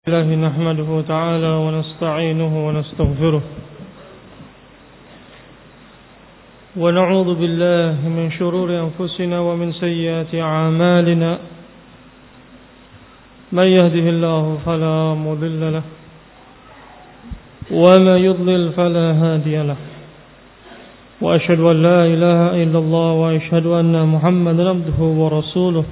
الله نحمده تعالى ونستعينه ونستغفره ونعوذ بالله من شرور أنفسنا ومن سيئات أعمالنا من يهده الله فلا مضل له وما يضلل فلا هادي له وأشهد أن لا إله إلا الله وأشهد أن محمدا عبده ورسوله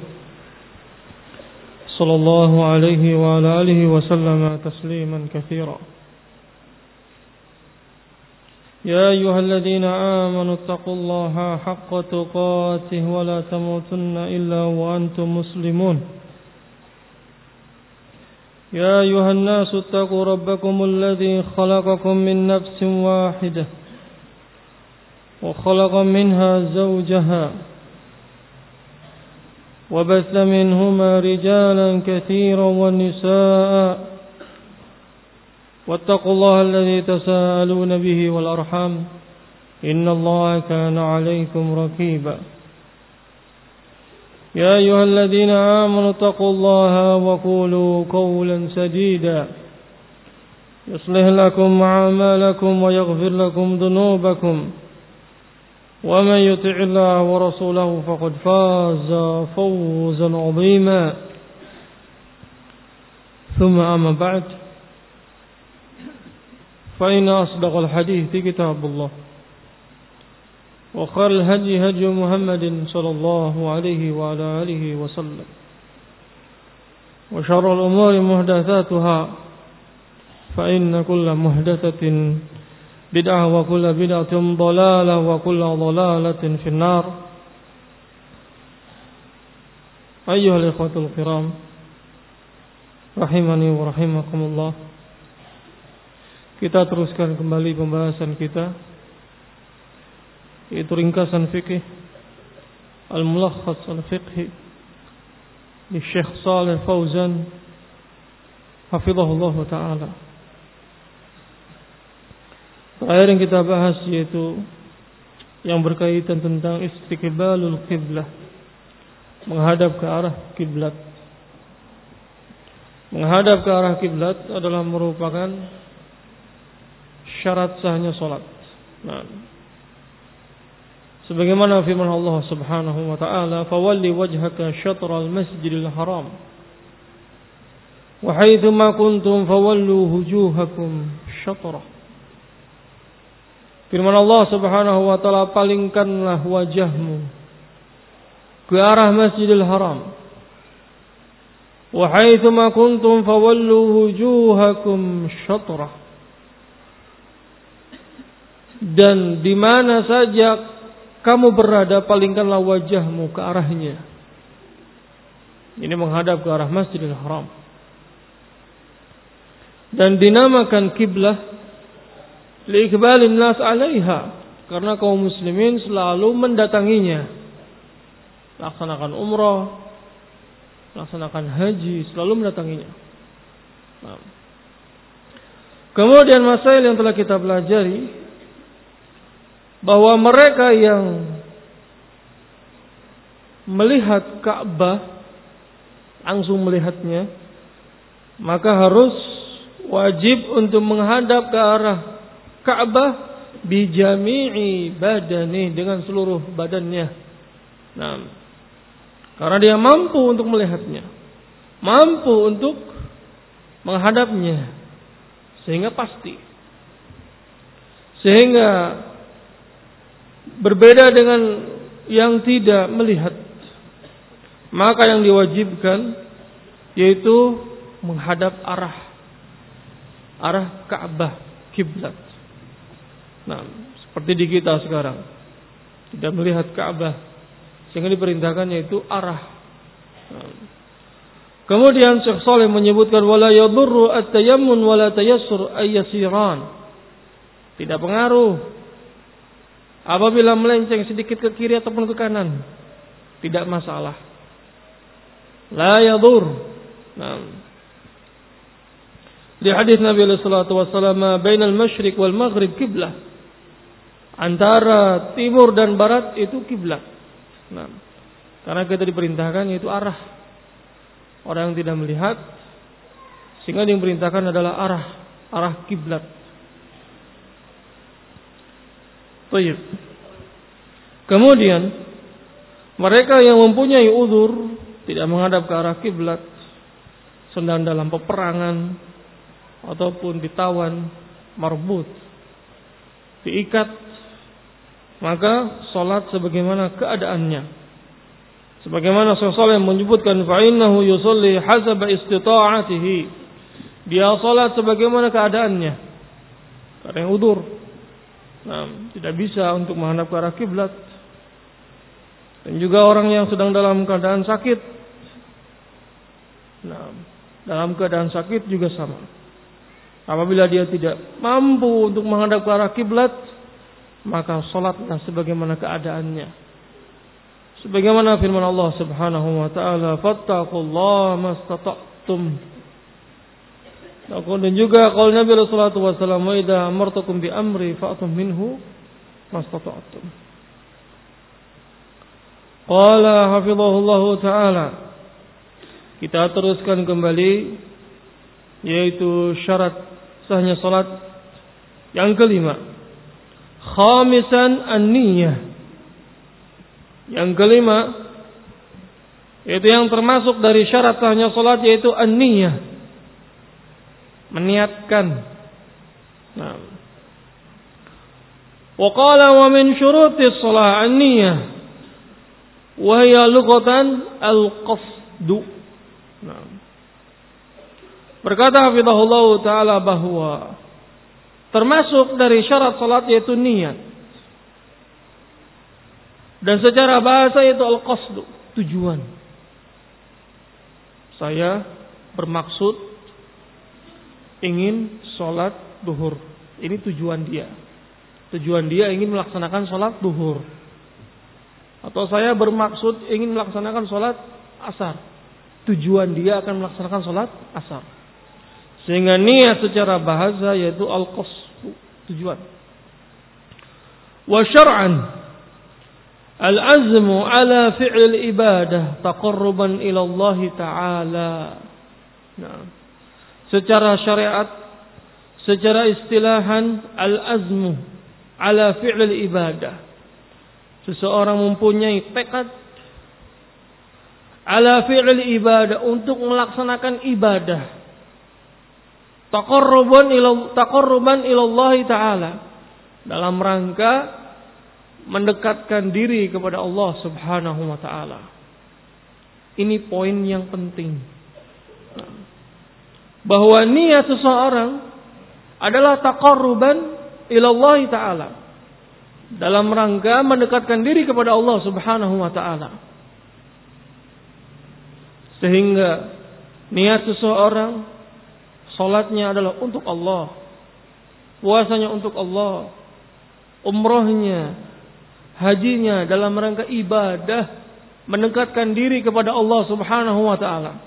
صلى الله عليه وعلى آله وسلم تسليما كثيرا يا أيها الذين آمنوا اتقوا الله حق تقاته ولا تموتن إلا وأنتم مسلمون يا أيها الناس اتقوا ربكم الذي خلقكم من نفس واحدة وخلق منها زوجها وبث منهما رجالا كثيرا ونساء واتقوا الله الذي تساءلون به والأرحام إن الله كان عليكم رقيبا يا أيها الذين آمنوا اتقوا الله وقولوا قولا سديدا يصلح لكم أعمالكم ويغفر لكم ذنوبكم ومن يطع الله ورسوله فقد فاز فوزا عظيما ثم أما بعد فإن أصدق الحديث كتاب الله وخير الهدي هدي محمد صلى الله عليه وعلى آله وسلم وشر الأمور محدثاتها فإن كل محدثة بدعة وكل بدعة ضلالة وكل ضلالة في النار. أيها الإخوة الكرام rahimani wa rahimakumullah. Kita teruskan kembali pembahasan kita, yaitu ringkasan fikih Al-Mulakhas Al-Fiqhi di Syekh Shalih Fauzan hafizahullah ta'ala. Terakhir yang kita bahas yaitu yang berkaitan tentang istiqbalul qiblah, menghadap ke arah kiblat. Menghadap ke arah kiblat adalah merupakan syarat sahnya salat. Nah, sebagaimana firman Allah Subhanahu wa taala, "Fawalli wajhaka syatral masjidil haram wa haitsu ma kuntum fawallu wujuhakum syatrah." Firman Allah Subhanahu wa taala, palingkanlah wajahmu ke arah Masjidil Haram. Wa haitsu ma kuntum fawallu wujuhakum syatrah. Dan di mana saja kamu berada, palingkanlah wajahmu ke arahnya. Ini menghadap ke arah Masjidil Haram. Dan dinamakan kiblah liikbalin nas 'alaiha, karena kaum muslimin selalu mendatanginya. Laksanakan umrah, laksanakan haji, selalu mendatanginya. Nah. Kemudian masail yang telah kita pelajari, bahwa mereka yang melihat Ka'bah, langsung melihatnya, maka harus wajib untuk menghadap ke arah Ka'bah bijami'i badani, dengan seluruh badannya. Nah, karena dia mampu untuk melihatnya, mampu untuk menghadapnya, sehingga pasti. Sehingga berbeda dengan yang tidak melihat. Maka yang diwajibkan yaitu menghadap arah Ka'bah, kiblat. Nah, seperti di kita sekarang, tidak melihat Ka'bah, sehingga diperintahkan yaitu arah. Nah. Kemudian Syekh Shalih menyebutkan wala yadurru at-tayammun wala tayassur ayyasiran. Tidak pengaruh apabila melenceng sedikit ke kiri ataupun ke kanan, tidak masalah. La yadur. Nah. Di hadis Nabi sallallahu alaihi wasallam, bainal masyriq wal maghrib qiblah. Antara timur dan barat itu kiblat. Nah, karena kita diperintahkan yaitu arah. Orang yang tidak melihat Sehingga yang diperintahkan adalah arah kiblat. Baik. Kemudian mereka yang mempunyai uzur tidak menghadap ke arah kiblat, sedang dalam peperangan ataupun ditawan, marbut, diikat, maka salat sebagaimana keadaannya. Sebagaimana Rasulullah yang menyebutkan fa innahu yusalli hasaba istita'atihi. Dia salat sebagaimana keadaannya. Karena yang udzur. Nah, tidak bisa untuk menghadap ke arah kiblat. Dan juga orang yang sedang dalam keadaan sakit. Nah, dalam keadaan sakit juga sama. Apabila dia tidak mampu untuk menghadap ke arah kiblat, maka salatlah sebagaimana keadaannya. Sebagaimana firman Allah Subhanahu wa taala, "Fattaqullaha mastata'tum." Dan juga qaul Nabi sallallahu alaihi wasallam, "Wa idza amartukum bi amri fa'tum minhu mastata'tum." Qala hafizahullahu taala. Kita teruskan kembali, yaitu syarat sahnya salat yang kelima. Khamisan an-niyah. Yang kelima, yaitu yang termasuk dari syarat sahnya salat, yaitu an-niyah. Meniatkan. Nah. Wa qala wa min syurutis shalah an-niyah wa hiya lughatan al-qasdu. Nah. Berkata hafizahullah taala bahwa termasuk dari syarat salat yaitu niat. Dan secara bahasa itu al-qasdu, tujuan. Saya bermaksud ingin sholat duhur. Ini tujuan dia. Tujuan dia ingin melaksanakan sholat duhur. Atau saya bermaksud ingin melaksanakan sholat asar. Tujuan dia akan melaksanakan sholat asar. Sehingga niat secara bahasa yaitu al-qasdu, tujuan. Wa syar'an al-azmu ala fi'l ibadah taqarruban ila Allah Ta'ala. Nah, secara syariat, secara istilahan, al-azmu ala fi'l ibadah. Seseorang mempunyai tekad ala fi'l ibadah, untuk melaksanakan ibadah. Taqarruban ila Allah Ta'ala, dalam rangka mendekatkan diri kepada Allah Subhanahu wa taala. Ini poin yang penting. Bahwa niat seseorang adalah taqarruban ila Allah Ta'ala, dalam rangka mendekatkan diri kepada Allah Subhanahu wa taala. Sehingga niat seseorang, salatnya adalah untuk Allah, puasanya untuk Allah, umrahnya, hajinya dalam rangka ibadah, mendekatkan diri kepada Allah Subhanahu wa taala.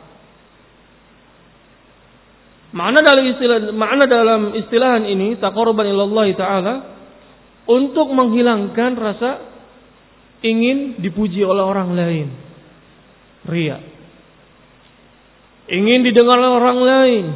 Makna dalam istilahan ini taqarruban ila Allah Ta'ala, untuk menghilangkan rasa ingin dipuji oleh orang lain, riya, ingin didengar oleh orang lain,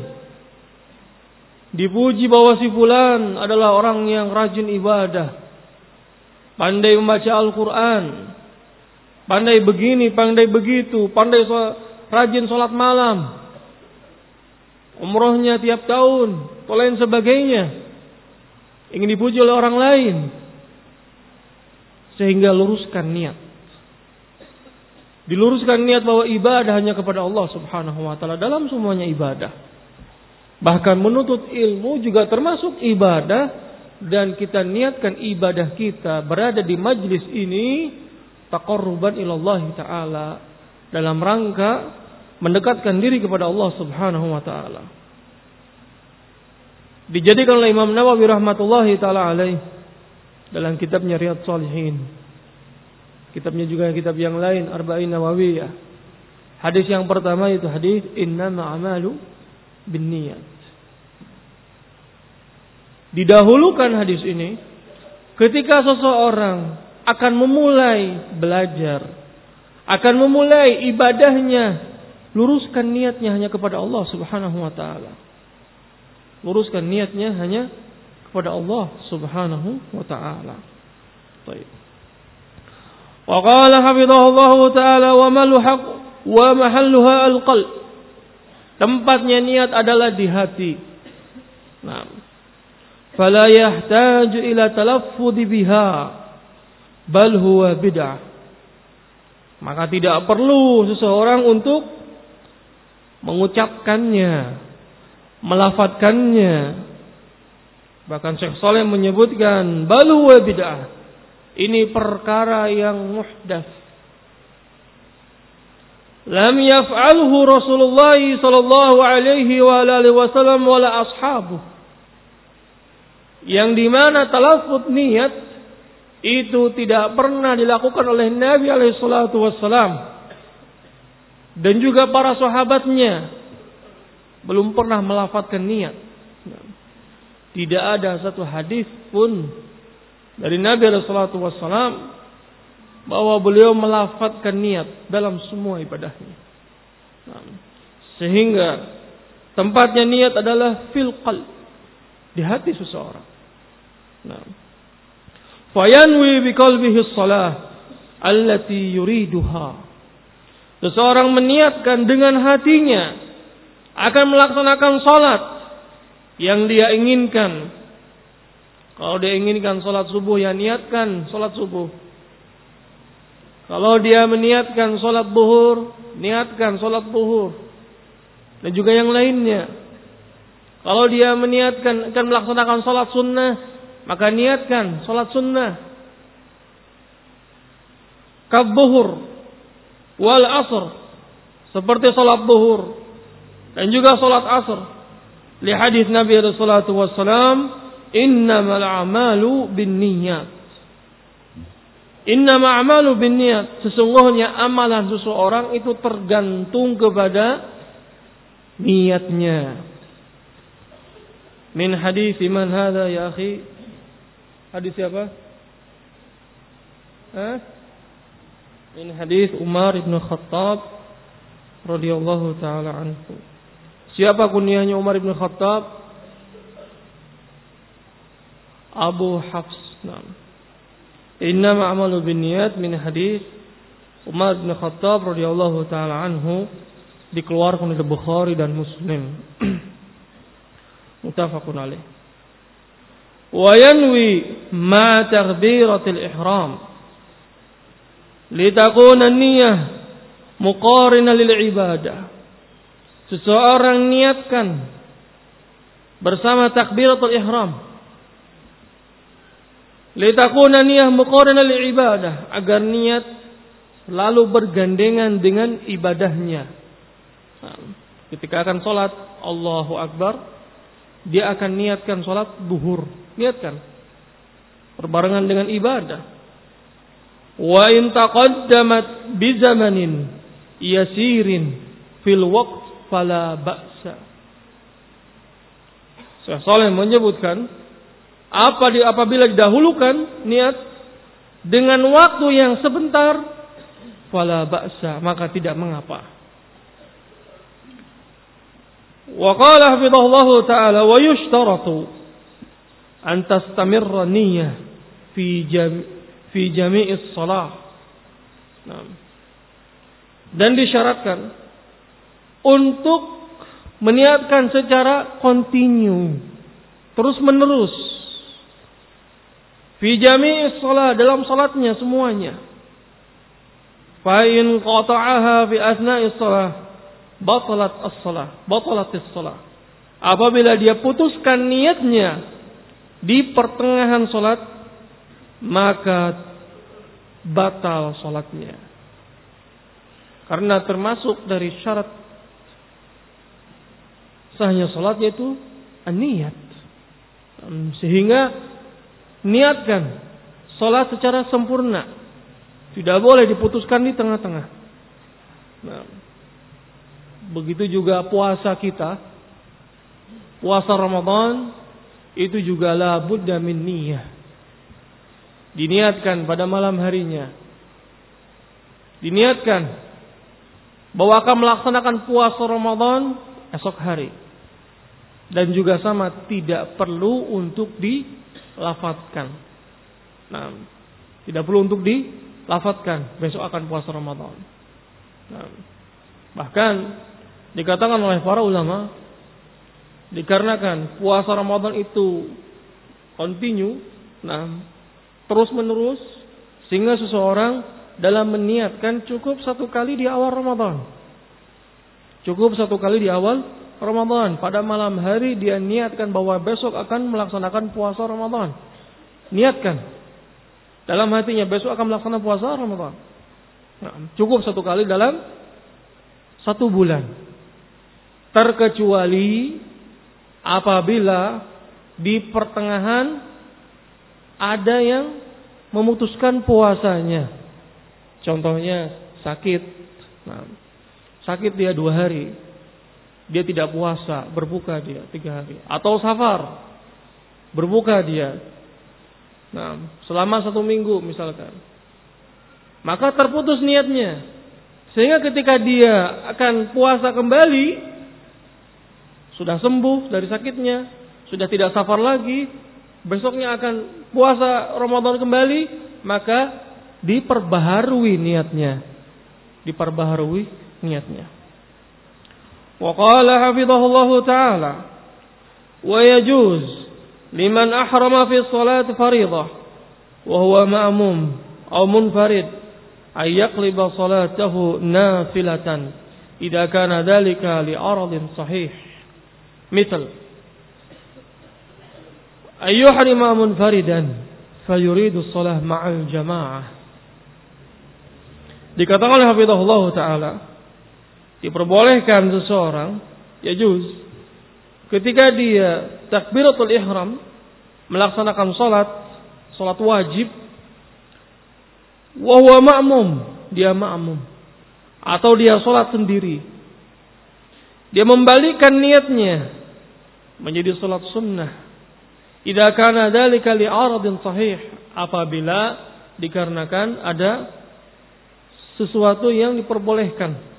dipuji bahwa si fulan adalah orang yang rajin ibadah, pandai membaca Al-Quran, pandai begini, pandai begitu, pandai rajin sholat malam, umrohnya tiap tahun, dan lain sebagainya. Ingin dipuji oleh orang lain. Sehingga luruskan niat. Diluruskan niat bahwa ibadah hanya kepada Allah Subhanahu wa taala dalam semuanya ibadah. Bahkan menuntut ilmu juga termasuk ibadah, dan kita niatkan ibadah kita berada di majlis ini taqarruban ila Allah Ta'ala, dalam rangka mendekatkan diri kepada Allah Subhanahu wa taala. Dijadikan oleh Imam Nawawi rahmatullahi taala alaih dalam kitabnya Riyadhus Shalihin. Kitabnya juga kitab yang lain, Arba'in Nawawiyah. Hadis yang pertama itu hadis innamal a'malu binniyat. Didahulukan hadis ini ketika seseorang akan memulai belajar, akan memulai ibadahnya luruskan niatnya hanya kepada Allah Subhanahu wa taala. Luruskan niatnya hanya kepada Allah Subhanahu wa taala. Baik. Wa qala hafizahullahu taala wa mahalluha al-qalb. Tempatnya niat adalah di hati. Nah, fala yahtaju ila talaffuz biha bal huwa bid'ah. Maka tidak perlu seseorang untuk mengucapkannya, melafadzkannya. Bahkan Syekh Saleh menyebutkan bal huwa bid'ah. Ini perkara yang muhdats. Lam yaf'alhu Rasulullah sallallahu alaihi wa alihi wasallam wala ashabuh. Yang dimana talaffuz niat itu tidak pernah dilakukan oleh Nabi alaihi salatu wassalam dan juga para sahabatnya belum pernah melafadzkan niat. Tidak ada satu hadis pun dari Nabi alaihi salatu wassalam bahwa beliau melafadzkan niat dalam semua ibadahnya. Sehingga tempatnya niat adalah fil qalb, di hati seseorang. Fayanwi biqalbihi shalah allati yuriduha. Seseorang meniatkan dengan hatinya akan melaksanakan salat yang dia inginkan. Kalau dia inginkan salat subuh, ya niatkan salat subuh. Kalau dia meniatkan salat zuhur, niatkan salat zuhur. Dan juga yang lainnya. Kalau dia meniatkan akan melaksanakan salat sunnah, maka niatkan salat sunnah. Kadzuhur wal asr, seperti salat zuhur dan juga salat asr. Li hadis Nabi sallallahu alaihi wasallam, innamal a'malu binniyat. Innama a'malu binniyat. Sesungguhnya amalan seseorang itu tergantung kepada niatnya. Min hadis man hadha ya akhi? Hadis siapa? Min hadis Umar ibn Khattab radhiyallahu taala anhu. Siapa kunyahnya Umar ibn Khattab? Abu Hafs. Innama a'malu binniyat min hadis Umar bin Khattab radhiyallahu taala anhu, dikeluarkan oleh Bukhari dan Muslim. Muttafaqun alaih. Wa yanwi ma takbiratil ihram litakuna niyyah muqarinah lil ibadah. Seseorang niatkan bersama takbiratul ihram litakuna niyyah muqarinah lil ibadah, agar niat selalu bergandengan dengan ibadahnya. Ketika akan sholat Allahu Akbar, dia akan niatkan sholat zuhur, niatkan berbarengan dengan ibadah. Wa in taqaddamat bi zamanin yasirin fil waqt fala ba'sa. Syekh Saleh menyebutkan apabila didahulukan niat dengan waktu yang sebentar, fala ba'sa, maka tidak mengapa. Wa qala hafizahullahu ta'ala wa yushtaratu an tastamirra niyyah fi jami'is shalah. Dan disyaratkan untuk meniatkan secara kontinu, terus menerus, fi jami'is shalah, dalam salatnya semuanya. Fa in qata'aha fi asna'is shalah batalat as-shalah, batalatis shalah. Apabila dia putuskan niatnya di pertengahan salat, maka batal salatnya. Karena termasuk dari syarat sahnya salatnya itu an-niyat. Sehingga niatkan salat secara sempurna, tidak boleh diputuskan di tengah-tengah. Nah, begitu juga puasa kita, puasa Ramadan itu juga la budda min niyyah. Diniatkan pada malam harinya, diniatkan bahwa akan melaksanakan puasa Ramadan esok hari. Dan juga sama, tidak perlu untuk dilafadzkan. Nah, tidak perlu untuk dilafadzkan besok akan puasa Ramadan. Nah, bahkan dikatakan oleh para ulama, dikarenakan puasa Ramadan itu continue, terus menerus, sehingga seseorang dalam meniatkan cukup satu kali di awal Ramadan. Cukup satu kali di awal Ramadan. Pada malam hari dia niatkan bahwa besok akan melaksanakan puasa Ramadan. Niatkan dalam hatinya besok akan melaksanakan puasa Ramadan. Cukup satu kali dalam satu bulan. Terkecuali apabila di pertengahan ada yang memutuskan puasanya. Contohnya sakit. Sakit dia 2 hari. Dia tidak puasa, berbuka dia 3 hari. Atau safar, berbuka dia selama 1 minggu misalkan. Maka terputus niatnya. Sehingga ketika dia akan puasa kembali, sudah sembuh dari sakitnya, sudah tidak safar lagi, besoknya akan puasa Ramadan kembali, maka diperbaharui niatnya. Diperbaharui niatnya. Wa qala hafizahullahu ta'ala, wa yajuz liman ahrama fi sholati fariḍah wa huwa ma'mum aw munfarid ay yaqliba salatahu nafilatan idza kana dhalika li aradin sahih. Misal ay yuhrima munfaridan fayuridu shalah ma'al jamaah. Dikatakan oleh hafizahullahu ta'ala, diperbolehkan seseorang yajuz ketika dia takbiratul ihram melaksanakan salat wajib, wa huwa ma'mum, dia ma'mum, atau dia salat sendiri, dia membalikkan niatnya menjadi salat sunnah idza kana dzalika li 'aradin sahih, apabila dikarenakan ada sesuatu yang diperbolehkan.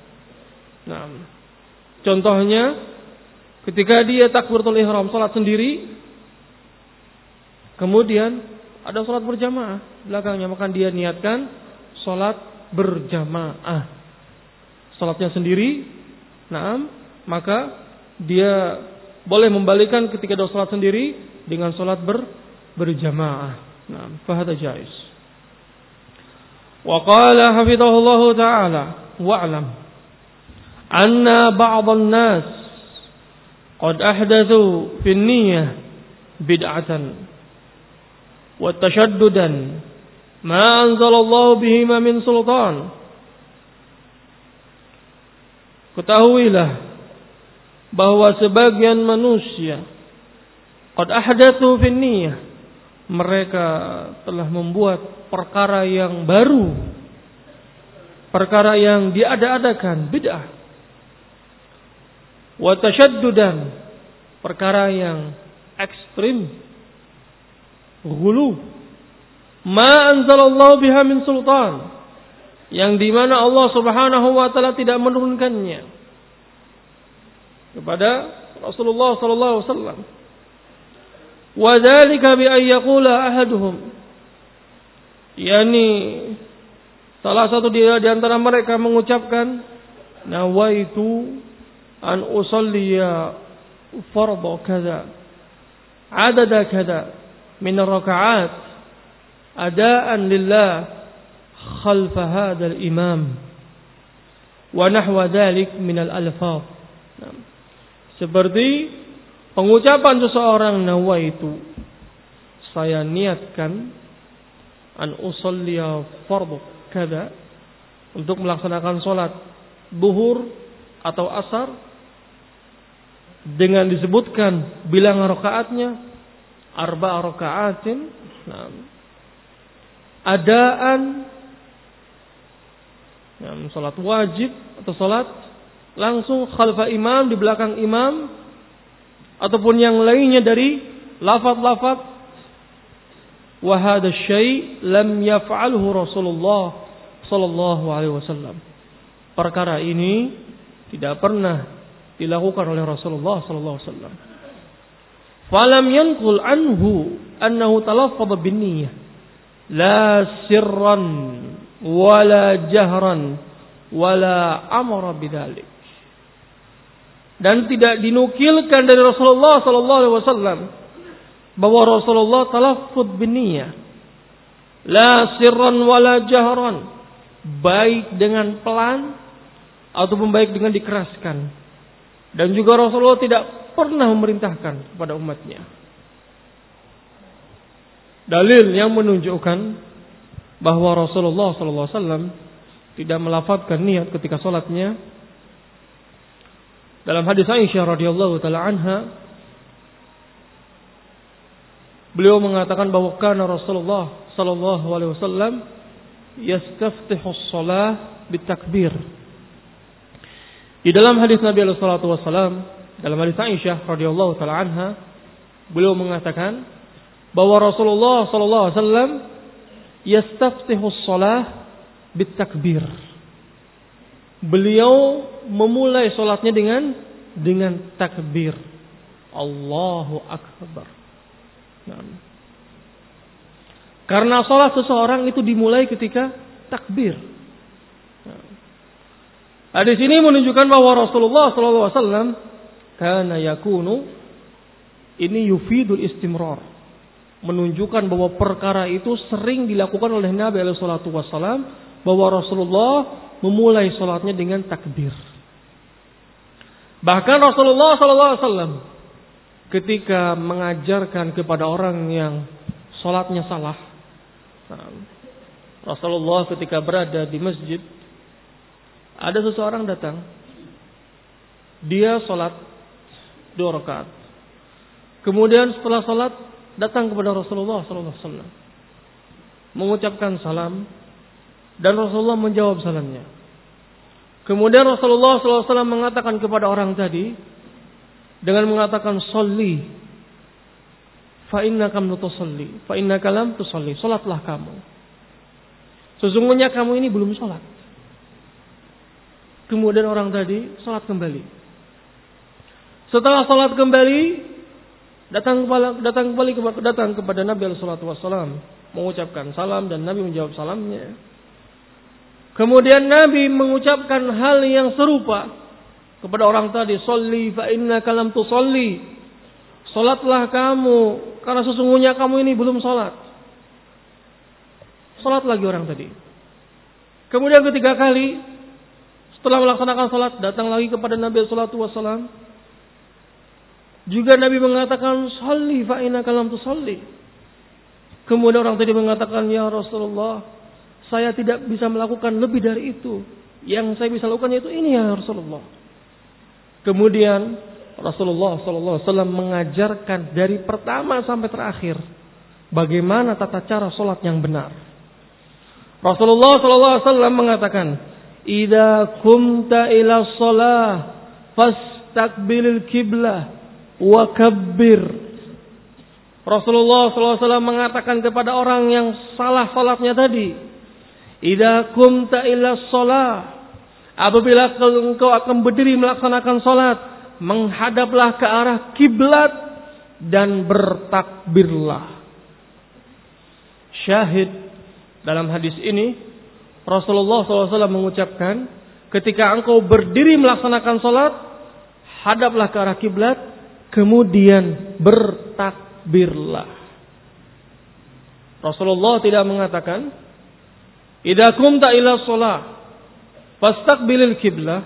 Contohnya ketika dia takbiratul ihram salat sendiri, kemudian ada salat berjamaah belakangnya, maka dia niatkan salat berjamaah. Salatnya sendiri, maka dia boleh membalikkan ketika ada salat sendiri dengan salat berjamaah. Fahada jaiz. Wa qala hafizahullahu ta'ala wa'lam anna ba'dhan nas qad ahdathu fi an-niyyah bid'atan wa tashaddudan ma anzalallahu bihima min sultan. Ketahuilah bahwa sebagian manusia qad ahdathu fi an-niyyah, mereka telah membuat perkara yang baru, perkara yang diada-adakan, bid'ah. Wa tashaddudan, perkara yang ekstrim, ghulu. Ma anzalallahu biha min sultan, yang dimana Allah Subhanahu wa ta'ala tidak menurunkannya kepada Rasulullah sallallahu alaihi wasallam. Wa dzalika bi ay yaqula ahaduhum, yakni salah satu di antara mereka mengucapkan, nawaitu an usalliya fardhu kadza adada kadza min ar-raka'at adaan lillah khalfa hadha al-imam wa nahwa dhalik min al-alfaz. Seperti pengucapan seseorang, nawaitu, saya niatkan, an usalliya fardhu kadza, untuk melaksanakan salat zuhur atau asar, dengan disebutkan bilangan rakaatnya, arba'a raka'atin, adaan, salat wajib atau salat langsung khalfa imam, di belakang imam, ataupun yang lainnya dari lafaz-lafaz. Wa hadha syai' lam yaf'alhu Rasulullah sallallahu alaihi wasallam. perkara ini tidak pernah dilakukan oleh Rasulullah sallallahu alaihi wasallam. Falam yanqul anhu annahu talaffadha bin niyyah la sirran wala jahran wala amara bidzalik. Dan tidak dinukilkan dari Rasulullah sallallahu alaihi wasallam bahwa Rasulullah talaffudz bin niyyah la sirran wala jahran, baik dengan pelan ataupun baik dengan dikeraskan. Dan juga Rasulullah tidak pernah memerintahkan kepada umatnya. Dalil yang menunjukkan bahwa Rasulullah SAW tidak melafadzkan niat ketika salatnya. Dalam hadis Aisyah radhiyallahu taala anha, beliau mengatakan bahwa kana Rasulullah sallallahu alaihi wasallam yastaftihu shalah bitakbir. Di dalam hadis Nabi sallallahu alaihi wasallam, dalam hadis Aisyah radhiyallahu taala anha, beliau mengatakan bahwa Rasulullah sallallahu alaihi wasallam yastaftihu shalah bitakbir. Beliau memulai salatnya dengan takbir. Allahu akbar. Nah. Karena salat seseorang itu dimulai ketika takbir. Hadis ini menunjukkan bahwa Rasulullah sallallahu alaihi wasallam kana yakunu, ini yufidul istimrar, menunjukkan bahwa perkara itu sering dilakukan oleh Nabi alaihi salatu wasallam, bahwa Rasulullah memulai salatnya dengan takbir. Bahkan Rasulullah sallallahu alaihi wasallam ketika mengajarkan kepada orang yang salatnya salah, Rasulullah ketika berada di masjid, ada seseorang datang, dia salat 2 rakaat. Kemudian setelah salat datang kepada Rasulullah sallallahu alaihi wasallam, mengucapkan salam, dan Rasulullah menjawab salamnya. Kemudian Rasulullah sallallahu alaihi wasallam mengatakan kepada orang tadi dengan mengatakan sholli fa innaka lam tusalli, fa innaka lam tusalli, salatlah kamu. Sesungguhnya kamu ini belum salat. Kemudian orang tadi salat kembali. Setelah salat kembali, datang kepada Nabi sallallahu alaihi wasallam, mengucapkan salam, dan Nabi menjawab salamnya. Kemudian Nabi mengucapkan hal yang serupa kepada orang tadi, sholli fa innaka lam tusalli, salatlah kamu karena sesungguhnya kamu ini belum salat. Salat lagi orang tadi. Kemudian ketiga kali setelah melaksanakan salat, datang lagi kepada Nabi sallallahu alaihi wasallam. Juga Nabi mengatakan sholli fa innaka lam tusalli. Kemudian orang tadi mengatakan, ya Rasulullah, saya tidak bisa melakukan lebih dari itu. Yang saya bisa lakukan yaitu ini ya Rasulullah. Kemudian Rasulullah sallallahu alaihi wasallam mengajarkan dari pertama sampai terakhir bagaimana tata cara salat yang benar. Rasulullah sallallahu alaihi wasallam mengatakan, "Idza qumta ila shalah fastaqbilil qiblah wa kabbir." Rasulullah sallallahu alaihi wasallam mengatakan kepada orang yang salah salatnya tadi, "Idza qumta ila shalah," apabila engkau akan berdiri melaksanakan salat, menghadaplah ke arah kiblat dan bertakbirlah. Syahid dalam hadis ini, Rasulullah SAW mengucapkan, ketika engkau berdiri melaksanakan salat, hadaplah ke arah kiblat, kemudian bertakbirlah. Rasulullah tidak mengatakan, idza qumta ila shalah fastaqbilil qiblah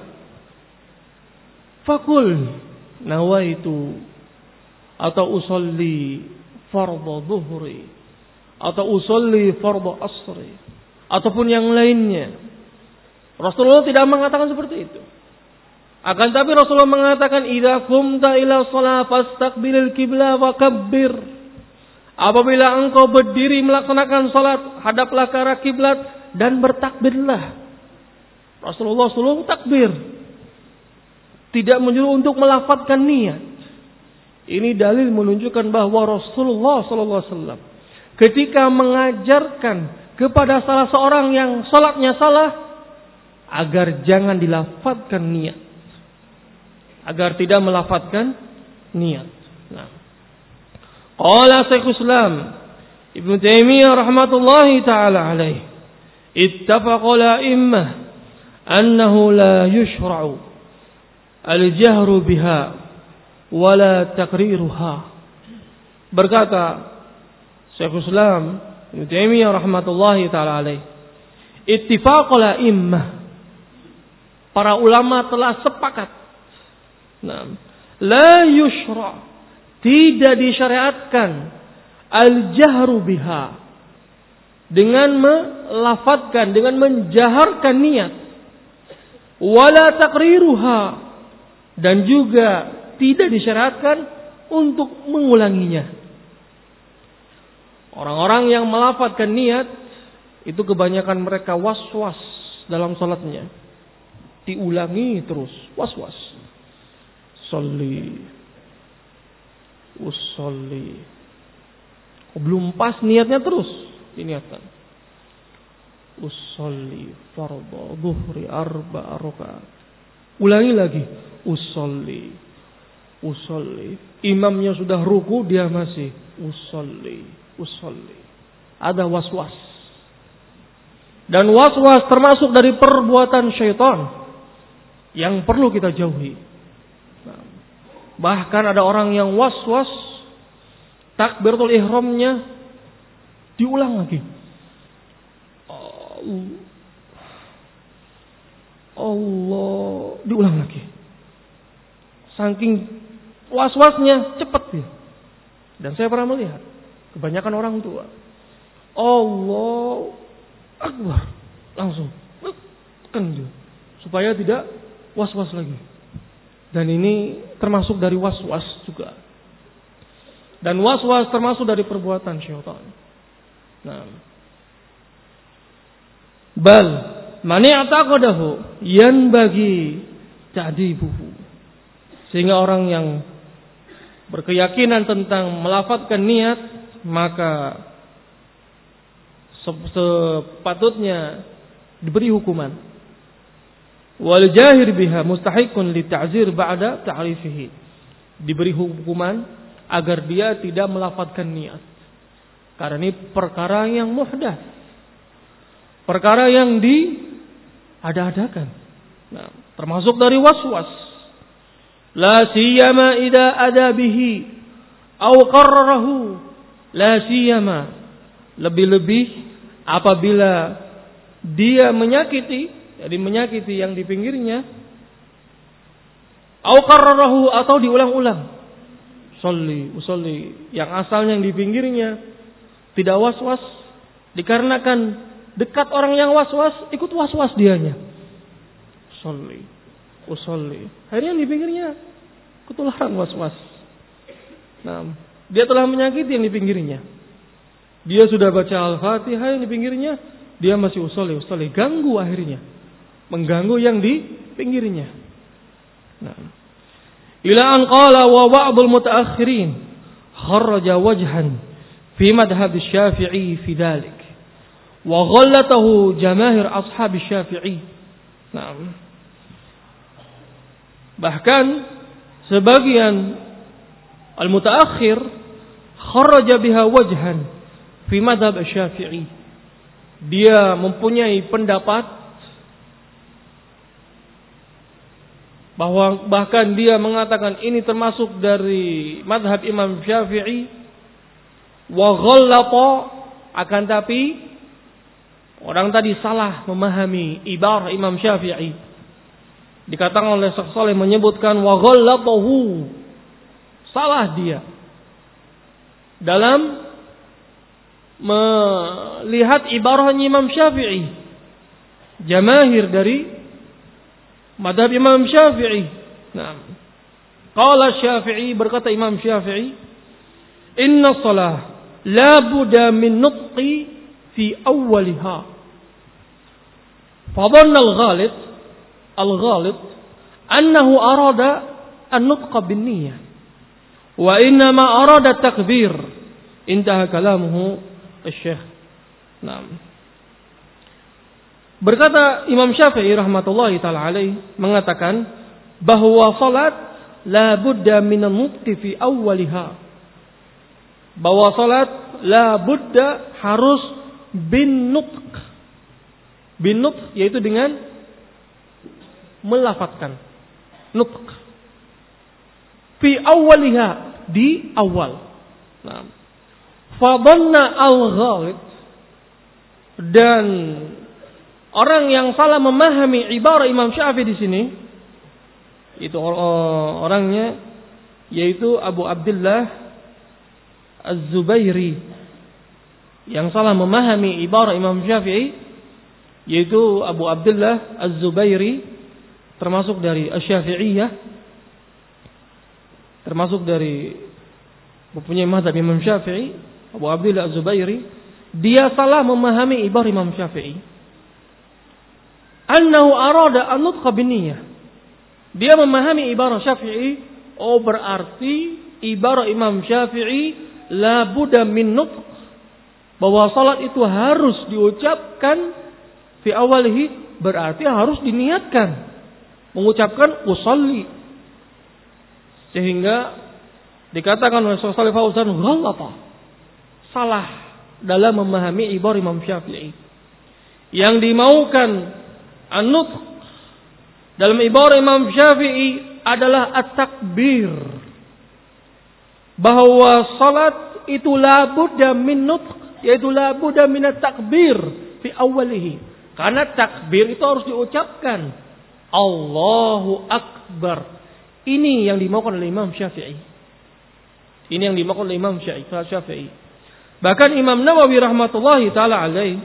faqul nawaitu atau usolli fardhu dhuhri atau usolli fardhu asri ataupun yang lainnya. Rasulullah tidak mengatakan seperti itu. Akan tapi Rasulullah mengatakan idza qumta ila shalah fastaqbilil qiblah wa kabbir. Apabila engkau berdiri melaksanakan salat, hadaplah ke arah kiblat dan bertakbirlah. Rasulullah suruh takbir, tidak menyuruh untuk melafadzkan niat. Ini dalil menunjukkan bahwa Rasulullah SAW ketika mengajarkan kepada salah seorang yang salatnya salah, agar jangan dilafadzkan niat. Agar tidak melafadzkan niat. Nah. Qala Syekhul Islam Ibnu Taimiyah rahmatullahi taala alaihi, ittafaqal a'immah annahu la yushra'u al-jahru biha wa la taqriruha. Berkata Syekhul Islam Ibnu Taimiyah rahmatullahi taala alaihi, ittifaqal a'immah, para ulama telah sepakat, la yushra', tidak disyariatkan al-jahru biha, dengan melafadzkan, dengan menjaharkan niat, wala taqriruha, dan juga tidak disyariatkan untuk mengulanginya. Orang-orang yang melafadzkan niat itu kebanyakan mereka was-was dalam salatnya, diulangi terus, was-was. Sholli, usolli, belum pas niatnya terus diniatkan. Usolli fardhu dhuhri 4 rakaat. Ulangi lagi. Usolli. Imamnya sudah ruku, dia masih usolli. Ada was-was. Dan was-was termasuk dari perbuatan syaitan yang perlu kita jauhi. Bahkan ada orang yang was-was, takbiratul ihramnya diulang lagi. Allah, diulang lagi. Saking was-wasnya cepat dia. Dan saya pernah melihat kebanyakan orang tua, Allah Akbar, langsung tekan dia supaya tidak was-was lagi. Dan ini termasuk dari was-was juga. Dan was-was termasuk dari perbuatan syaitan. Nah, bal man i'taqadahu yanbaghi ta'dibuhu. Sehingga orang yang berkeyakinan tentang melafadzkan niat, maka sepatutnya diberi hukuman. Wal jahir biha mustahiqun li ta'zir ba'da ta'rifihi. Diberi hukuman agar dia tidak melafadzkan niat. Karena ini perkara yang muhdats, perkara yang diada-adakan. Nah, termasuk dari was-was. La siyama idza ada bihi aw qarrarahu. La siyama, lebih-lebih apabila dia menyakiti, jadi menyakiti yang di pinggirnya, aw qarrarahu, atau diulang-ulang. Usolli, yang asalnya yang di pinggirnya tidak was-was, dikarenakan dekat orang yang was-was, ikut was-was dianya. Usolli. Akhirnya di pinggirnya ketularan was-was. Nah, dia telah menyakiti yang di pinggirnya. Dia sudah baca Al-Fatihah, yang di pinggirnya dia masih usolli. Ganggu akhirnya. Mengganggu yang di pinggirnya. Nah, ila an qala wa ba'dul mutaakhirin kharraja wajhan fi madhhab Syafi'i fi dhalik wa ghallatahu jamaahir ashab Syafi'i. Nah, bahkan sebagian al-mutaakhir kharraja biha wajhan fi madhhab Syafi'i. Dia mempunyai pendapat bahwa bahkan dia mengatakan ini termasuk dari madhab Imam Syafi'i. Wa ghallata, akan tapi orang tadi salah memahami ibarah Imam Syafi'i. Dikatakan oleh Syekh Shalih menyebutkan wa ghallatahu, salah dia dalam melihat ibarahnya Imam Syafi'i. Jamaahir dari madhab Imam Syafi'i. Nah, qala Syafi'i, berkata Imam Syafi'i, inna shalah la budda min nutqi fi awwaliha. Fadhanna al-ghalit annahu arada an-nutqa bin niyyah wa inna ma arada takbir. Intaha kalamuhu asy-syekh. Nah, Berkata Imam Syafi'i rahmatullahi taala alaih mengatakan bahwa salat la budda min an-nutqi fi awwaliha. Bahwa salat la budda harus bin nutq. Bin nutq yaitu dengan melafadzkan. Nutq. Fi awwaliha, di awal. Nah. Fa dhanna al-ghalit, dan orang yang salah memahami ibarat Imam Syafi'i di sini itu orangnya yaitu Abu Abdullah Az-Zubairi. Yang salah memahami ibarat Imam Syafi'i yaitu Abu Abdullah Az-Zubairi, termasuk dari Asy-Syafi'iyah, termasuk dari mempunyai mazhab Imam Syafi'i. Abu Abdullah Az-Zubairi, dia salah memahami ibarat Imam Syafi'i. Annahu arada an-nutqa binniyah. Dia memahami ibarat Syafi'i, berarti ibarat Imam Syafi'i la budda min nutq, bahwa salat itu harus diucapkan fi awalihi, berarti harus diniatkan mengucapkan usolli. Sehingga dikatakan oleh Syekh Shalih Fauzan ghalata, salah dalam memahami ibarat Imam Syafi'i. Yang dimaukan an-nutq dalam ibarat Imam Syafi'i adalah at-takbir. Bahwa salat itu la budda min nutq, yaitu la budda min at-takbir fi awwalihi. Karena takbir itu harus diucapkan. Allahu Akbar. Ini yang dimaukan oleh Imam Syafi'i. Ini yang dimaukan oleh Imam Syafi'i. Bahkan Imam Nawawi rahmatullahi taala alaih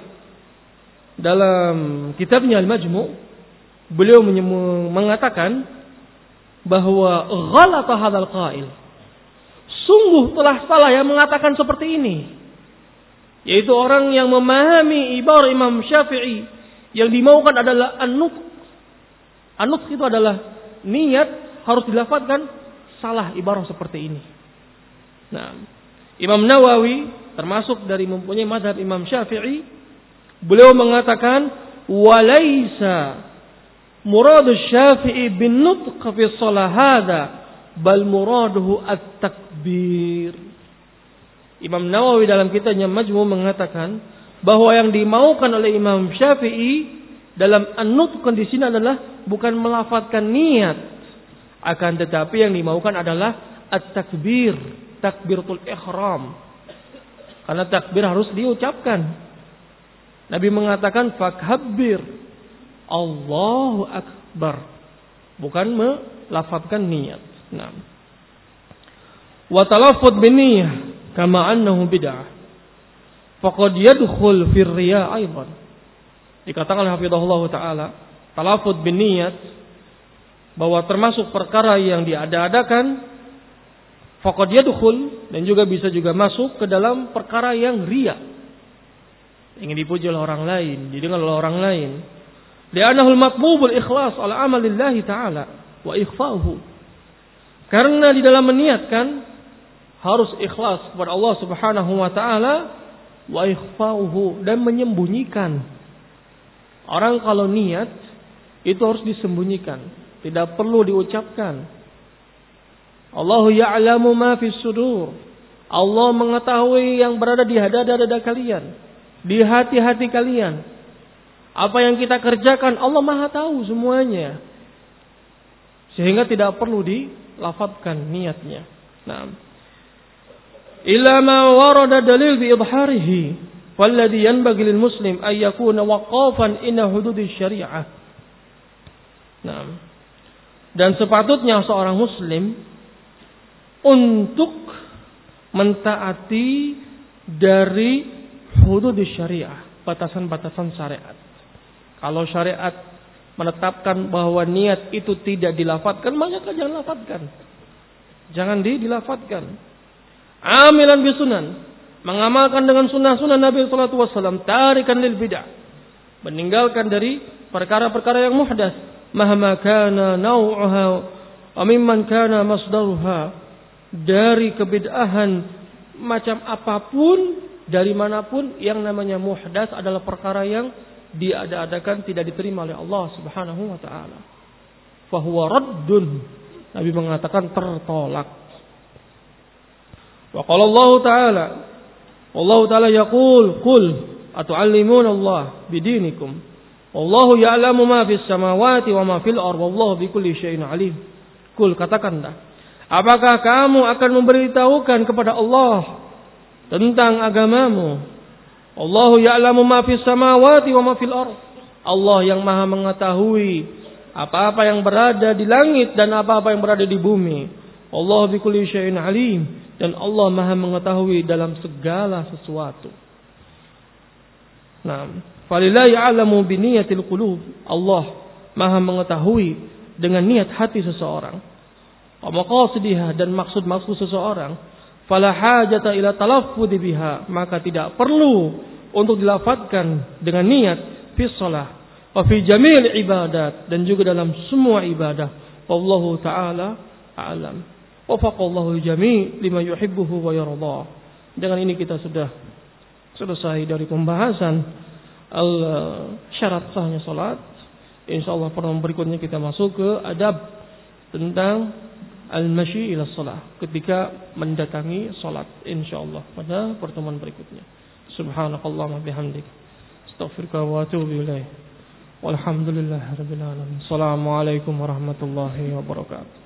dalam kitabnya Al-Majmu', beliau mengatakan bahwa ghalata hadzal qail, sungguh telah salah yang mengatakan seperti ini, yaitu orang yang memahami ibarat Imam Syafi'i yang dimaukan adalah an-nutq. An-nutq itu adalah niat, harus dilafadzkan, salah ibarat seperti ini. Nah, Imam Nawawi termasuk dari mempunyai mazhab Imam Syafi'i, beliau mengatakan walaisa muradu Syafi'i bin nutq fi shalah hadza bal muraduhu at-takbir. Imam Nawawi dalam kitabnya Majmu' mengatakan bahwa yang dimaukan oleh Imam Syafi'i dalam an-nutq di sini adalah bukan melafadzkan niat, akan tetapi yang dimaukan adalah at-takbir, takbiratul ihram. Karena takbir harus diucapkan. Nabi mengatakan fakabbir, Allahu Akbar, bukan melafadzkan niat. Nah, wa talaffuz binniyah kama annahu bid'ah faqad yadkhul fi riya' aidan. Dikatakan oleh hafizahullah taala, talaffuz binniyat bahwa termasuk perkara yang diada-adakan, faqad yadkhul, dan juga bisa juga masuk ke dalam perkara yang riya, ingin dipuji oleh orang lain, didengar oleh orang lain. Li'annahu al-matmubul ikhlas ala amalillahi ta'ala wa ikhfa'uhu. Karena di dalam meniatkan harus ikhlas kepada Allah Subhanahu wa taala wa ikhfa'uhu, dan menyembunyikan. Orang kalau niat itu harus disembunyikan, tidak perlu diucapkan. Allahu ya'lamu ma fis sudur. Allah mengetahui yang berada di dada-dada kalian, di hati-hati kalian. Apa yang kita kerjakan Allah Maha tahu semuanya. Sehingga tidak perlu dilafadzkan niatnya. Nah, illa ma warada dalil bi idharihi falladhi yanbaghi lil muslim ay yakuna waqafan inna hududis syariah. Nah, dan sepatutnya seorang muslim untuk mentaati dari hudud syariah, batasan-batasan syariat. Kalau syariat menetapkan bahwa niat itu tidak dilafadzkan, maka jangan lafadzkan. Jangan dilafadzkan. Amilan bisunan, mengamalkan dengan sunnah-sunnah Nabi sallallahu alaihi wasallam, tarikan lil bid'ah, meninggalkan dari perkara-perkara yang muhdas, mahma kana nau'uha wa mimman kana masdaruha, dari kebid'ahan macam apapun, dari manapun, yang namanya muhdas adalah perkara yang diada-adakan, tidak diterima oleh Allah Subhanahu wa taala. Fa huwa raddun. Nabi mengatakan tertolak. Wa qala Allah taala, Allah taala yaqul, "Qul atu'allimuna Allah bidinikum. Wallahu ya'lamu ma fis samawati wa ma fil ardi wallahu bikulli syai'in alim." Qul, katakanlah, apakah kamu akan memberitahukan kepada Allah tentang agamamu? Allahu ya'lamu ma fis samawati wa ma fil ardh. Allah yang Maha mengetahui apa-apa yang berada di langit dan apa-apa yang berada di bumi. Allah bikulli syai'in alim, dan Allah Maha mengetahui dalam segala sesuatu. Nah, falillahi ya'lamu biniyatil qulub. Allah Maha mengetahui dengan niat hati seseorang. Wa maqasidiha, dan maksud-maksud seseorang. Fala hajata ila talaffudz biha, maka tidak perlu untuk dilafadzkan dengan niat fi shalah wa fi jamil ibadat, dan juga dalam semua ibadah. Wallahu taala a'lam. Wafaqallahu jami' lima yuhibbuhu wa yarda. Dengan ini kita sudah selesai dari pembahasan syarat sahnya salat. Insyaallah pertemuan berikutnya kita masuk ke adab tentang al-masyi ila shalah, ketika mendatangi salat, insyaallah pada pertemuan berikutnya. Subhanakallahumma bihamdik, astaghfiruka wa atubu ilaik. Walhamdulillahirabbil alamin. Assalamualaikum warahmatullahi wabarakatuh.